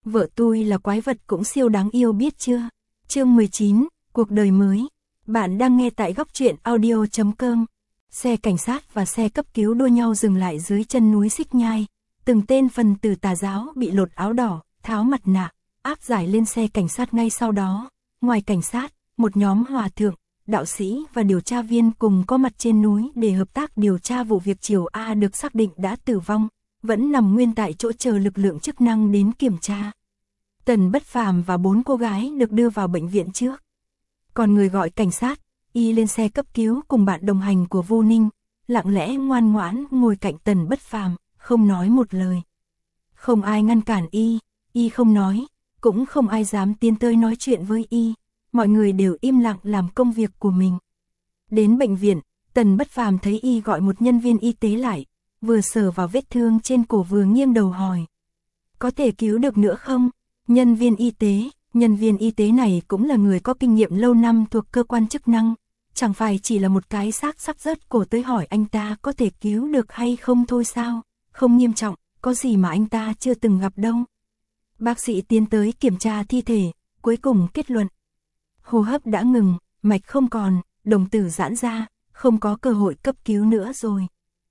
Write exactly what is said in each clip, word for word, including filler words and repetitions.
Vợ tôi là quái vật cũng siêu đáng yêu biết chưa? Chương mười chín, cuộc đời mới. Bạn đang nghe tại góc truyện audio chấm com. Xe cảnh sát và xe cấp cứu đua nhau dừng lại dưới chân núi Xích Nhai. Từng tên phần tử tà giáo bị lột áo đỏ, tháo mặt nạ, áp giải lên xe cảnh sát ngay sau đó. Ngoài cảnh sát, một nhóm hòa thượng, đạo sĩ và điều tra viên cùng có mặt trên núi để hợp tác điều tra vụ việc Triều A được xác định đã tử vong, vẫn nằm nguyên tại chỗ chờ lực lượng chức năng đến kiểm tra. Tần Bất Phàm và bốn cô gái được đưa vào bệnh viện trước. Còn người gọi cảnh sát, y lên xe cấp cứu cùng bạn đồng hành của Vô Ninh, lặng lẽ ngoan ngoãn ngồi cạnh Tần Bất Phàm, không nói một lời. Không ai ngăn cản y, y không nói, cũng không ai dám tiến tới nói chuyện với y, mọi người đều im lặng làm công việc của mình. Đến bệnh viện, Tần Bất Phàm thấy y gọi một nhân viên y tế lại, vừa sờ vào vết thương trên cổ vừa nghiêng đầu hỏi. Có thể cứu được nữa không? Nhân viên y tế, nhân viên y tế này cũng là người có kinh nghiệm lâu năm thuộc cơ quan chức năng, chẳng phải chỉ là một cái xác sắp rớt cổ tới hỏi anh ta có thể cứu được hay không thôi sao, không nghiêm trọng, có gì mà anh ta chưa từng gặp đâu. Bác sĩ tiến tới kiểm tra thi thể, cuối cùng kết luận. Hô hấp đã ngừng, mạch không còn, đồng tử giãn ra, không có cơ hội cấp cứu nữa rồi.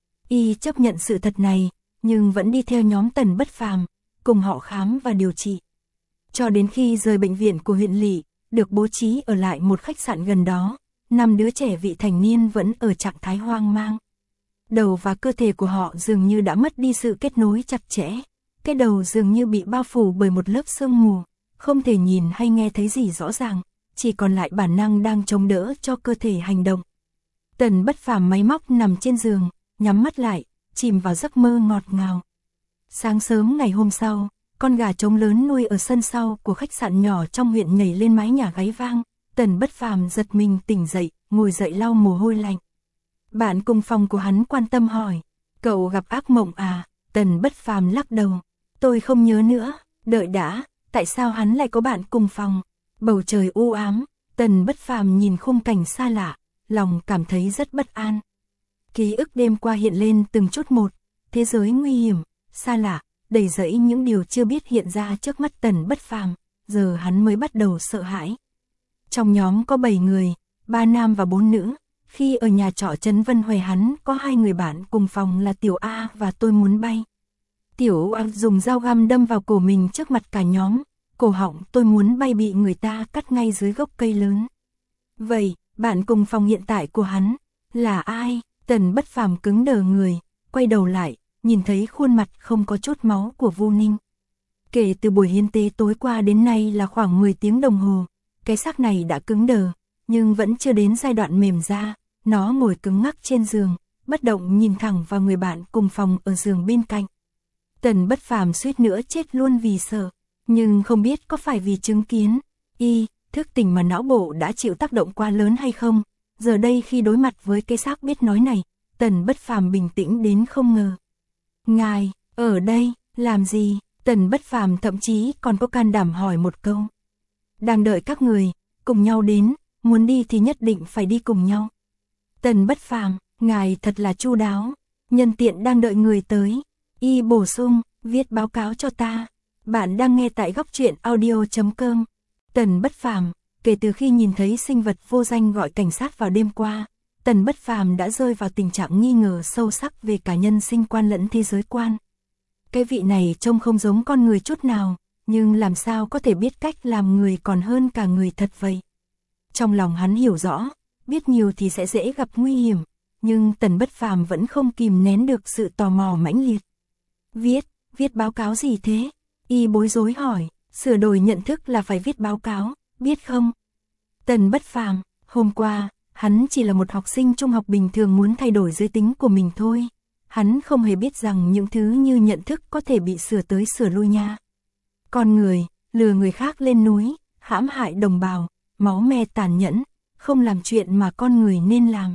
Y chấp nhận sự thật này, nhưng vẫn đi theo nhóm Tần Bất Phàm, cùng họ khám và điều trị. Cho đến khi rời bệnh viện của huyện lỵ, được bố trí ở lại một khách sạn gần đó, năm đứa trẻ vị thành niên vẫn ở trạng thái hoang mang. Đầu và cơ thể của họ dường như đã mất đi sự kết nối chặt chẽ, cái đầu dường như bị bao phủ bởi một lớp sương mù, không thể nhìn hay nghe thấy gì rõ ràng, chỉ còn lại bản năng đang chống đỡ cho cơ thể hành động. Tần Bất Phàm máy móc nằm trên giường, nhắm mắt lại, chìm vào giấc mơ ngọt ngào. Sáng sớm ngày hôm sau, con gà trống lớn nuôi ở sân sau của khách sạn nhỏ trong huyện nhảy lên mái nhà gáy vang. Tần Bất Phàm giật mình tỉnh dậy, ngồi dậy lau mồ hôi lạnh. Bạn cùng phòng của hắn quan tâm hỏi, cậu gặp ác mộng à? Tần Bất Phàm lắc đầu, tôi không nhớ nữa. Đợi đã, tại sao hắn lại có bạn cùng phòng? Bầu trời u ám, Tần Bất Phàm nhìn khung cảnh xa lạ, lòng cảm thấy rất bất an. Ký ức đêm qua hiện lên từng chút một, thế giới nguy hiểm, xa lạ, đầy rẫy những điều chưa biết hiện ra trước mắt Tần Bất Phàm, giờ hắn mới bắt đầu sợ hãi. Trong nhóm có bảy người, ba nam và bốn nữ, khi ở nhà trọ Trấn Vân Huệ hắn có hai người bạn cùng phòng là Tiểu A và Tôi Muốn Bay. Tiểu A dùng dao găm đâm vào cổ mình trước mặt cả nhóm, cổ họng Tôi Muốn Bay bị người ta cắt ngay dưới gốc cây lớn. Vậy, bạn cùng phòng hiện tại của hắn là ai? Tần Bất Phàm cứng đờ người, quay đầu lại, nhìn thấy khuôn mặt không có chút máu của Vô Ninh. Kể từ buổi hiến tế tối qua đến nay là khoảng mười tiếng đồng hồ, cái xác này đã cứng đờ, nhưng vẫn chưa đến giai đoạn mềm ra, nó ngồi cứng ngắc trên giường, bất động nhìn thẳng vào người bạn cùng phòng ở giường bên cạnh. Tần Bất Phàm suýt nữa chết luôn vì sợ, nhưng không biết có phải vì chứng kiến y thức tỉnh mà não bộ đã chịu tác động quá lớn hay không. Giờ đây khi đối mặt với cái xác biết nói này, Tần Bất Phàm bình tĩnh đến không ngờ. Ngài, ở đây, làm gì? Tần Bất Phàm thậm chí còn có can đảm hỏi một câu. Đang đợi các người, cùng nhau đến, muốn đi thì nhất định phải đi cùng nhau. Tần Bất Phàm, ngài thật là chu đáo, nhân tiện đang đợi người tới. Y bổ sung, viết báo cáo cho ta. Bạn đang nghe tại góc truyện audio chấm com. Tần Bất Phàm, kể từ khi nhìn thấy sinh vật vô danh gọi cảnh sát vào đêm qua, Tần Bất Phàm đã rơi vào tình trạng nghi ngờ sâu sắc về cả nhân sinh quan lẫn thế giới quan. Cái vị này trông không giống con người chút nào, nhưng làm sao có thể biết cách làm người còn hơn cả người thật vậy? Trong lòng hắn hiểu rõ, biết nhiều thì sẽ dễ gặp nguy hiểm, nhưng Tần Bất Phàm vẫn không kìm nén được sự tò mò mãnh liệt. Viết, viết báo cáo gì thế? Y bối rối hỏi, sửa đổi nhận thức là phải viết báo cáo, biết không? Tần Bất Phàm, hôm qua, hắn chỉ là một học sinh trung học bình thường muốn thay đổi giới tính của mình thôi. Hắn không hề biết rằng những thứ như nhận thức có thể bị sửa tới sửa lui nha. Con người, lừa người khác lên núi, hãm hại đồng bào, máu me tàn nhẫn, không làm chuyện mà con người nên làm.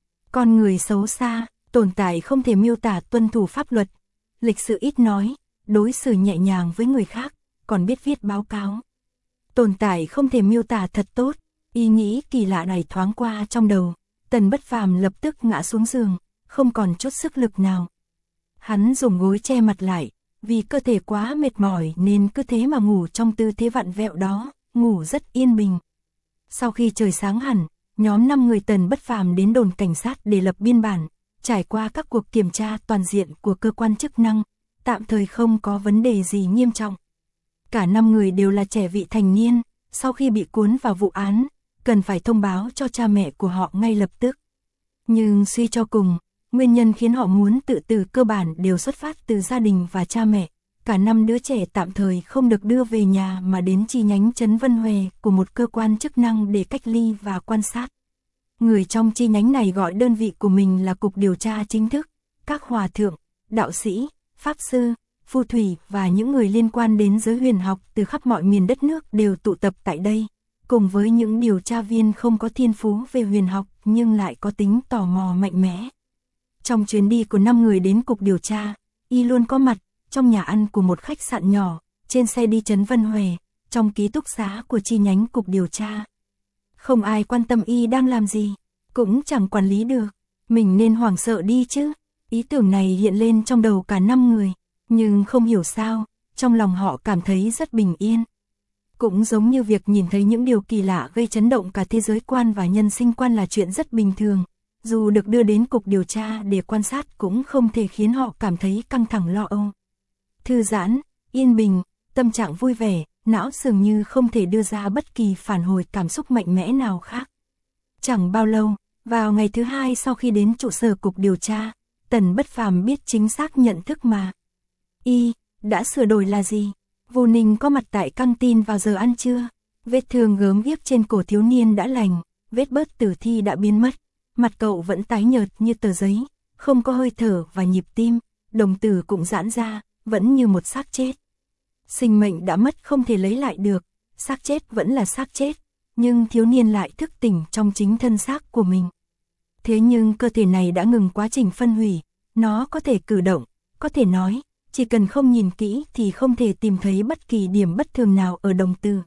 Con người xấu xa, tồn tại không thể miêu tả tuân thủ pháp luật, lịch sự ít nói, đối xử nhẹ nhàng với người khác, còn biết viết báo cáo. Tồn tại không thể miêu tả thật tốt, ý nghĩ kỳ lạ này thoáng qua trong đầu, Tần Bất Phàm lập tức ngã xuống giường, không còn chút sức lực nào. Hắn dùng gối che mặt lại, vì cơ thể quá mệt mỏi nên cứ thế mà ngủ trong tư thế vặn vẹo đó, ngủ rất yên bình. Sau khi trời sáng hẳn, nhóm năm người Tần Bất Phàm đến đồn cảnh sát để lập biên bản, trải qua các cuộc kiểm tra toàn diện của cơ quan chức năng, tạm thời không có vấn đề gì nghiêm trọng. Cả năm người đều là trẻ vị thành niên, sau khi bị cuốn vào vụ án, cần phải thông báo cho cha mẹ của họ ngay lập tức. Nhưng suy cho cùng, nguyên nhân khiến họ muốn tự tử cơ bản đều xuất phát từ gia đình và cha mẹ. Cả năm đứa trẻ tạm thời không được đưa về nhà mà đến chi nhánh Trấn Vân Huệ của một cơ quan chức năng để cách ly và quan sát. Người trong chi nhánh này gọi đơn vị của mình là Cục Điều tra Chính thức, các hòa thượng, đạo sĩ, pháp sư, phù thủy và những người liên quan đến giới huyền học từ khắp mọi miền đất nước đều tụ tập tại đây, cùng với những điều tra viên không có thiên phú về huyền học nhưng lại có tính tò mò mạnh mẽ. Trong chuyến đi của năm người đến Cục Điều tra, y luôn có mặt trong nhà ăn của một khách sạn nhỏ, trên xe đi Trấn Vân Huệ, trong ký túc xá của chi nhánh Cục Điều tra. Không ai quan tâm y đang làm gì, cũng chẳng quản lý được, mình nên hoảng sợ đi chứ. Ý tưởng này hiện lên trong đầu cả năm người, nhưng không hiểu sao, trong lòng họ cảm thấy rất bình yên. Cũng giống như việc nhìn thấy những điều kỳ lạ gây chấn động cả thế giới quan và nhân sinh quan là chuyện rất bình thường. Dù được đưa đến Cục Điều tra để quan sát cũng không thể khiến họ cảm thấy căng thẳng lo âu. Thư giãn, yên bình, tâm trạng vui vẻ, não dường như không thể đưa ra bất kỳ phản hồi cảm xúc mạnh mẽ nào khác. Chẳng bao lâu, vào ngày thứ hai sau khi đến trụ sở Cục Điều tra, Tần Bất Phàm biết chính xác nhận thức mà. Y, đã sửa đổi là gì? Vô Ninh có mặt tại căng tin vào giờ ăn trưa. Vết thương gớm ghiếc trên cổ thiếu niên đã lành, vết bớt tử thi đã biến mất. Mặt cậu vẫn tái nhợt như tờ giấy, không có hơi thở và nhịp tim, đồng tử cũng giãn ra, vẫn như một xác chết. Sinh mệnh đã mất không thể lấy lại được, xác chết vẫn là xác chết, nhưng thiếu niên lại thức tỉnh trong chính thân xác của mình. Thế nhưng cơ thể này đã ngừng quá trình phân hủy, nó có thể cử động, có thể nói, chỉ cần không nhìn kỹ thì không thể tìm thấy bất kỳ điểm bất thường nào ở đồng tử.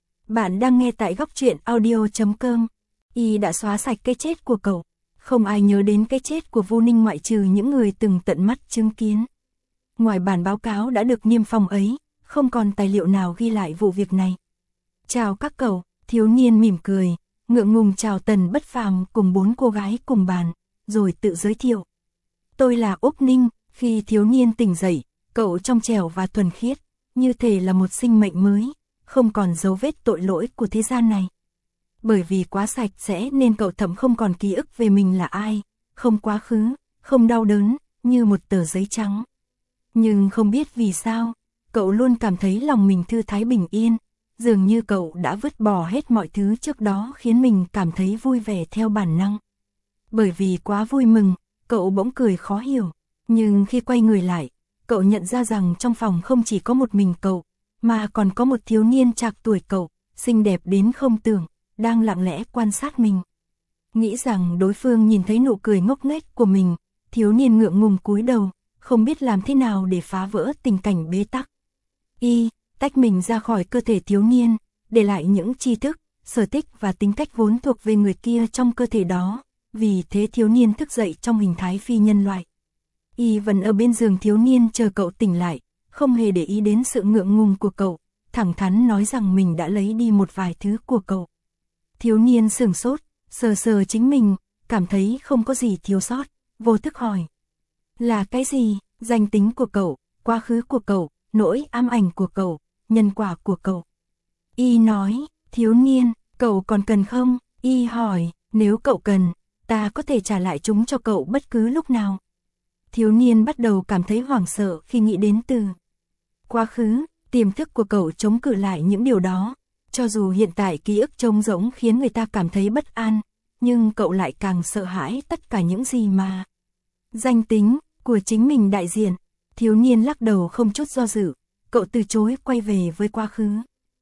Bạn đang nghe tại góc truyện audio chấm com. Y đã xóa sạch cái chết của cậu, không ai nhớ đến cái chết của Vô Ninh ngoại trừ những người từng tận mắt chứng kiến. Ngoài bản báo cáo đã được niêm phong ấy, không còn tài liệu nào ghi lại vụ việc này. Chào các cậu, thiếu niên mỉm cười, ngượng ngùng chào Tần Bất Phàm cùng bốn cô gái cùng bàn, rồi tự giới thiệu. Tôi là Úc Ninh. Khi thiếu niên tỉnh dậy, cậu trong trẻo và thuần khiết, như thể là một sinh mệnh mới, không còn dấu vết tội lỗi của thế gian này. Bởi vì quá sạch sẽ nên cậu thậm không còn ký ức về mình là ai, không quá khứ, không đau đớn, như một tờ giấy trắng. Nhưng không biết vì sao, cậu luôn cảm thấy lòng mình thư thái bình yên, dường như cậu đã vứt bỏ hết mọi thứ trước đó khiến mình cảm thấy vui vẻ theo bản năng. Bởi vì quá vui mừng, cậu bỗng cười khó hiểu, nhưng khi quay người lại, cậu nhận ra rằng trong phòng không chỉ có một mình cậu, mà còn có một thiếu niên trạc tuổi cậu, xinh đẹp đến không tưởng, đang lặng lẽ quan sát mình. Nghĩ rằng đối phương nhìn thấy nụ cười ngốc nghếch của mình, thiếu niên ngượng ngùng cúi đầu, không biết làm thế nào để phá vỡ tình cảnh bế tắc. Y tách mình ra khỏi cơ thể thiếu niên, để lại những tri thức, sở thích và tính cách vốn thuộc về người kia trong cơ thể đó, vì thế thiếu niên thức dậy trong hình thái phi nhân loại. Y vẫn ở bên giường thiếu niên chờ cậu tỉnh lại, không hề để ý đến sự ngượng ngùng của cậu, thẳng thắn nói rằng mình đã lấy đi một vài thứ của cậu. Thiếu niên sửng sốt, sờ sờ chính mình, cảm thấy không có gì thiếu sót, vô thức hỏi. Là cái gì? Danh tính của cậu, quá khứ của cậu, nỗi ám ảnh của cậu, nhân quả của cậu. Y nói, thiếu niên, cậu còn cần không? Y hỏi, nếu cậu cần, ta có thể trả lại chúng cho cậu bất cứ lúc nào. Thiếu niên bắt đầu cảm thấy hoảng sợ khi nghĩ đến từ quá khứ, tiềm thức của cậu chống cự lại những điều đó. Cho dù hiện tại ký ức trống rỗng khiến người ta cảm thấy bất an, nhưng cậu lại càng sợ hãi tất cả những gì mà danh tính của chính mình đại diện. Thiếu niên lắc đầu không chút do dự, cậu từ chối quay về với quá khứ.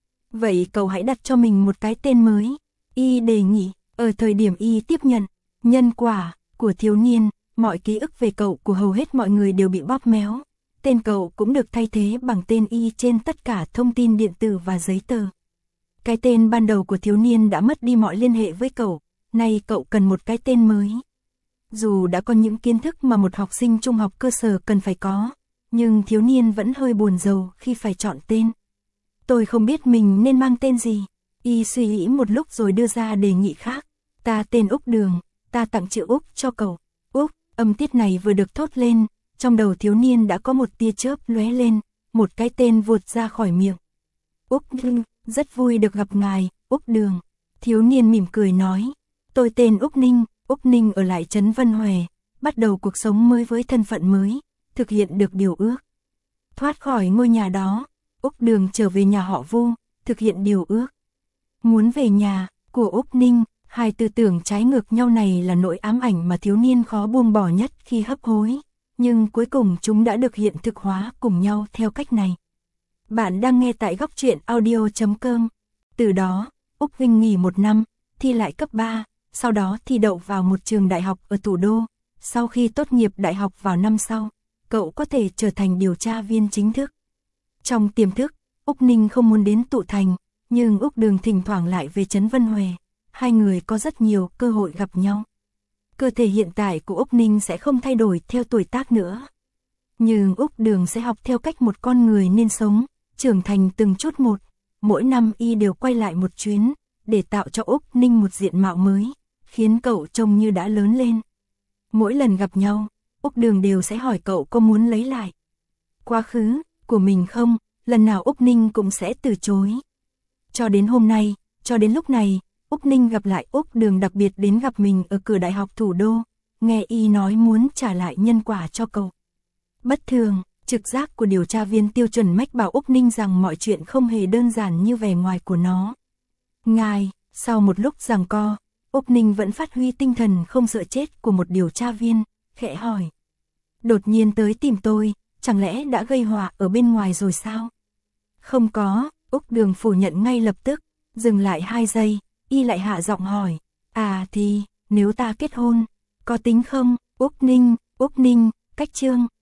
Vậy cậu hãy đặt cho mình một cái tên mới. Y đề nghị, ở thời điểm Y tiếp nhận nhân quả của thiếu niên, mọi ký ức về cậu của hầu hết mọi người đều bị bóp méo. Tên cậu cũng được thay thế bằng tên Y trên tất cả thông tin điện tử và giấy tờ. Cái tên ban đầu của thiếu niên đã mất đi mọi liên hệ với cậu, nay cậu cần một cái tên mới. Dù đã có những kiến thức mà một học sinh trung học cơ sở cần phải có, nhưng thiếu niên vẫn hơi buồn rầu khi phải chọn tên. Tôi không biết mình nên mang tên gì. Y suy nghĩ một lúc rồi đưa ra đề nghị khác. Ta tên Úc Đường, ta tặng chữ Úc cho cậu. Úc, âm tiết này vừa được thốt lên, trong đầu thiếu niên đã có một tia chớp lóe lên, một cái tên vụt ra khỏi miệng. Úc, rất vui được gặp ngài, Úc Đường. Thiếu niên mỉm cười nói, tôi tên Úc Ninh, Úc Ninh ở lại trấn Vân Huệ, bắt đầu cuộc sống mới với thân phận mới, thực hiện được điều ước. Thoát khỏi ngôi nhà đó, Úc Đường trở về nhà họ Vu, thực hiện điều ước. Muốn về nhà, của Úc Ninh, hai tư tưởng trái ngược nhau này là nỗi ám ảnh mà thiếu niên khó buông bỏ nhất khi hấp hối, nhưng cuối cùng chúng đã được hiện thực hóa cùng nhau theo cách này. Bạn đang nghe tại góc truyện audio chấm com. Từ đó, Úc Vinh nghỉ một năm, thi lại cấp ba, sau đó thi đậu vào một trường đại học ở thủ đô. Sau khi tốt nghiệp đại học vào năm sau, cậu có thể trở thành điều tra viên chính thức. Trong tiềm thức, Úc Ninh không muốn đến Tụ Thành, nhưng Úc Đường thỉnh thoảng lại về trấn Vân Huệ. Hai người có rất nhiều cơ hội gặp nhau. Cơ thể hiện tại của Úc Ninh sẽ không thay đổi theo tuổi tác nữa. Nhưng Úc Đường sẽ học theo cách một con người nên sống, trưởng thành từng chút một. Mỗi năm y đều quay lại một chuyến, để tạo cho Úc Ninh một diện mạo mới, khiến cậu trông như đã lớn lên. Mỗi lần gặp nhau, Úc Đường đều sẽ hỏi cậu có muốn lấy lại quá khứ của mình không, lần nào Úc Ninh cũng sẽ từ chối. Cho đến hôm nay, cho đến lúc này, Úc Ninh gặp lại Úc Đường đặc biệt đến gặp mình ở cửa đại học thủ đô, nghe y nói muốn trả lại nhân quả cho cậu. Bất thường, trực giác của điều tra viên tiêu chuẩn mách bảo Úc Ninh rằng mọi chuyện không hề đơn giản như vẻ ngoài của nó. Ngài, sau một lúc giằng co, Úc Ninh vẫn phát huy tinh thần không sợ chết của một điều tra viên, khẽ hỏi. Đột nhiên tới tìm tôi, chẳng lẽ đã gây họa ở bên ngoài rồi sao? Không có, Úc Đường phủ nhận ngay lập tức, dừng lại hai giây, y lại hạ giọng hỏi. À thì, nếu ta kết hôn, có tính không? Úc Ninh, Úc Ninh, cách chương.